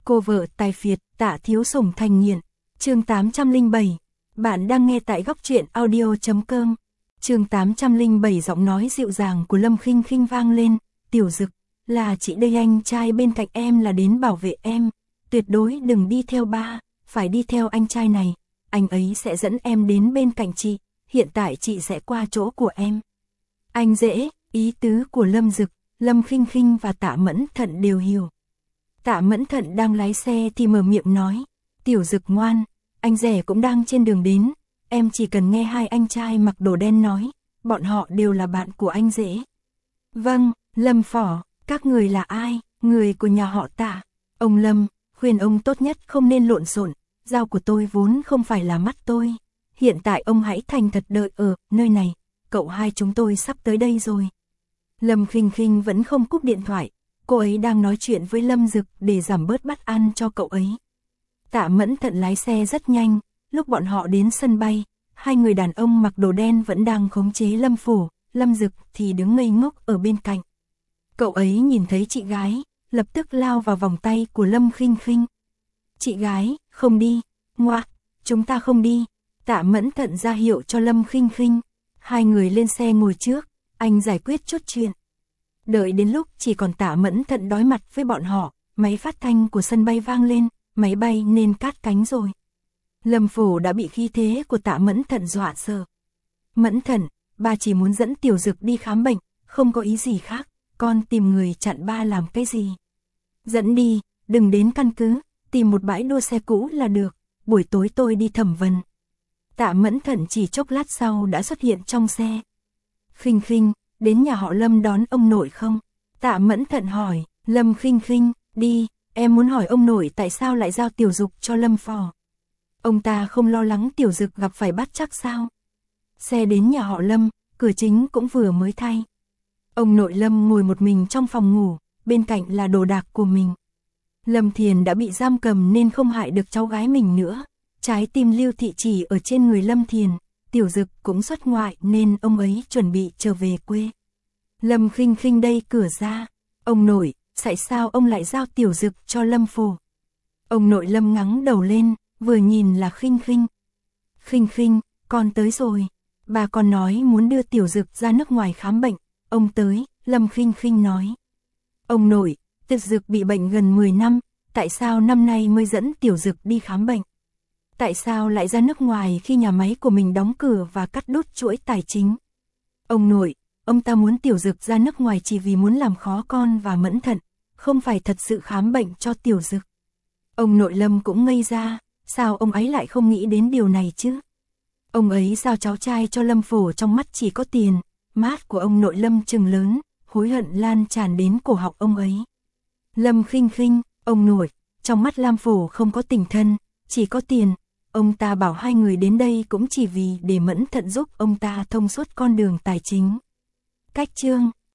Cô vợ tài phiệt, Tạ Thiếu Sủng thành nghiện. Chương 807. Bạn đang nghe tại góc truyện audio.com. Chương 807, giọng nói dịu dàng của Lâm Khinh Khinh vang lên, "Tiểu Dực, là chị đây, anh trai bên cạnh em là đến bảo vệ em, tuyệt đối đừng đi theo ba, phải đi theo anh trai này, anh ấy sẽ dẫn em đến bên cạnh chị, hiện tại chị sẽ qua chỗ của em." Anh dễ, ý tứ của Lâm Dực, Lâm Khinh Khinh và Tạ Mẫn Thận đều hiểu. Tạ Mẫn Thận đang lái xe thì mở miệng nói, "Tiểu Dực ngoan, anh rể cũng đang trên đường đến, em chỉ cần nghe hai anh trai mặc đồ đen nói, bọn họ đều là bạn của anh rể." "Vâng, Lâm Phỏ, các người là ai?" "Người của nhà họ Tạ." "Ông Lâm, khuyên ông tốt nhất không nên lộn xộn, dao của tôi vốn không phải là mắt tôi, hiện tại ông hãy thành thật đợi ở nơi này, cậu hai chúng tôi sắp tới đây rồi." Lâm Khinh Khinh vẫn không cúp điện thoại, cô ấy đang nói chuyện với Lâm Dực để giảm bớt bất an cho cậu ấy. Tạ Mẫn Thận lái xe rất nhanh, lúc bọn họ đến sân bay, hai người đàn ông mặc đồ đen vẫn đang khống chế Lâm Phổ, Lâm Dực thì đứng ngây ngốc ở bên cạnh. Cậu ấy nhìn thấy chị gái, lập tức lao vào vòng tay của Lâm Khinh Khinh. "Chị gái, không đi, ngoa, chúng ta không đi." Tạ Mẫn Thận ra hiệu cho Lâm Khinh Khinh. Hai người lên xe ngồi trước, anh giải quyết chút chuyện. Đợi đến lúc chỉ còn Tạ Mẫn Thận đối mặt với bọn họ, máy phát thanh của sân bay vang lên, máy bay nên cát cánh rồi. Lâm Phổ đã bị khí thế của Tạ Mẫn Thận dọa sợ. "Mẫn Thận, ba chỉ muốn dẫn Tiểu Dực đi khám bệnh, không có ý gì khác, con tìm người chặn ba làm cái gì? Dẫn đi, đừng đến căn cứ, tìm một bãi đua xe cũ là được, buổi tối tôi đi thẩm vấn." Tạ Mẫn Thận chỉ chốc lát sau đã xuất hiện trong xe. "Khinh Khinh, đến nhà họ Lâm đón ông nội không?" Tạ Mẫn Thận hỏi. Lâm Khinh Khinh, "Đi, em muốn hỏi ông nội tại sao lại giao Tiểu Dực cho Lâm Phò. Ông ta không lo lắng Tiểu Dực gặp phải bắt chắc sao?" Xe đến nhà họ Lâm, cửa chính cũng vừa mới thay. Ông nội Lâm ngồi một mình trong phòng ngủ, bên cạnh là đồ đạc của mình. Lâm Thiền đã bị giam cầm nên không hại được cháu gái mình nữa. Trái tim Lưu Thị chỉ ở trên người Lâm Thiền, Tiểu Dực cũng xuất ngoại nên ông ấy chuẩn bị trở về quê. Lâm Khinh Khinh đây cửa ra. "Ông nội, tại sao ông lại giao Tiểu Dực cho Lâm Phổ?" Ông nội Lâm ngẩng đầu lên, vừa nhìn là Khinh Khinh. "Khinh Khinh, con tới rồi. Bà con nói muốn đưa Tiểu Dực ra nước ngoài khám bệnh, ông tới." Lâm Khinh Khinh nói. "Ông nội, Tiểu Dực bị bệnh gần 10 năm, tại sao năm nay mới dẫn Tiểu Dực đi khám bệnh? Tại sao lại ra nước ngoài khi nhà máy của mình đóng cửa và cắt đứt chuỗi tài chính?" "Ông nội, ông ta muốn Tiểu Dực ra nước ngoài chỉ vì muốn làm khó con và Mẫn Thận, không phải thật sự khám bệnh cho Tiểu Dực." Ông nội Lâm cũng ngây ra, sao ông ấy lại không nghĩ đến điều này chứ? Ông ấy giao cháu trai cho Lâm Phổ trong mắt chỉ có tiền, mắt của ông nội Lâm trừng lớn, hối hận lan tràn đến cổ họng ông ấy. "Lâm Khinh Khinh, ông nội, trong mắt Lam Phổ không có tình thân, chỉ có tiền. Ông ta bảo hai người đến đây cũng chỉ vì để Mẫn Thận giúp ông ta thông suốt con đường tài chính." Cách chương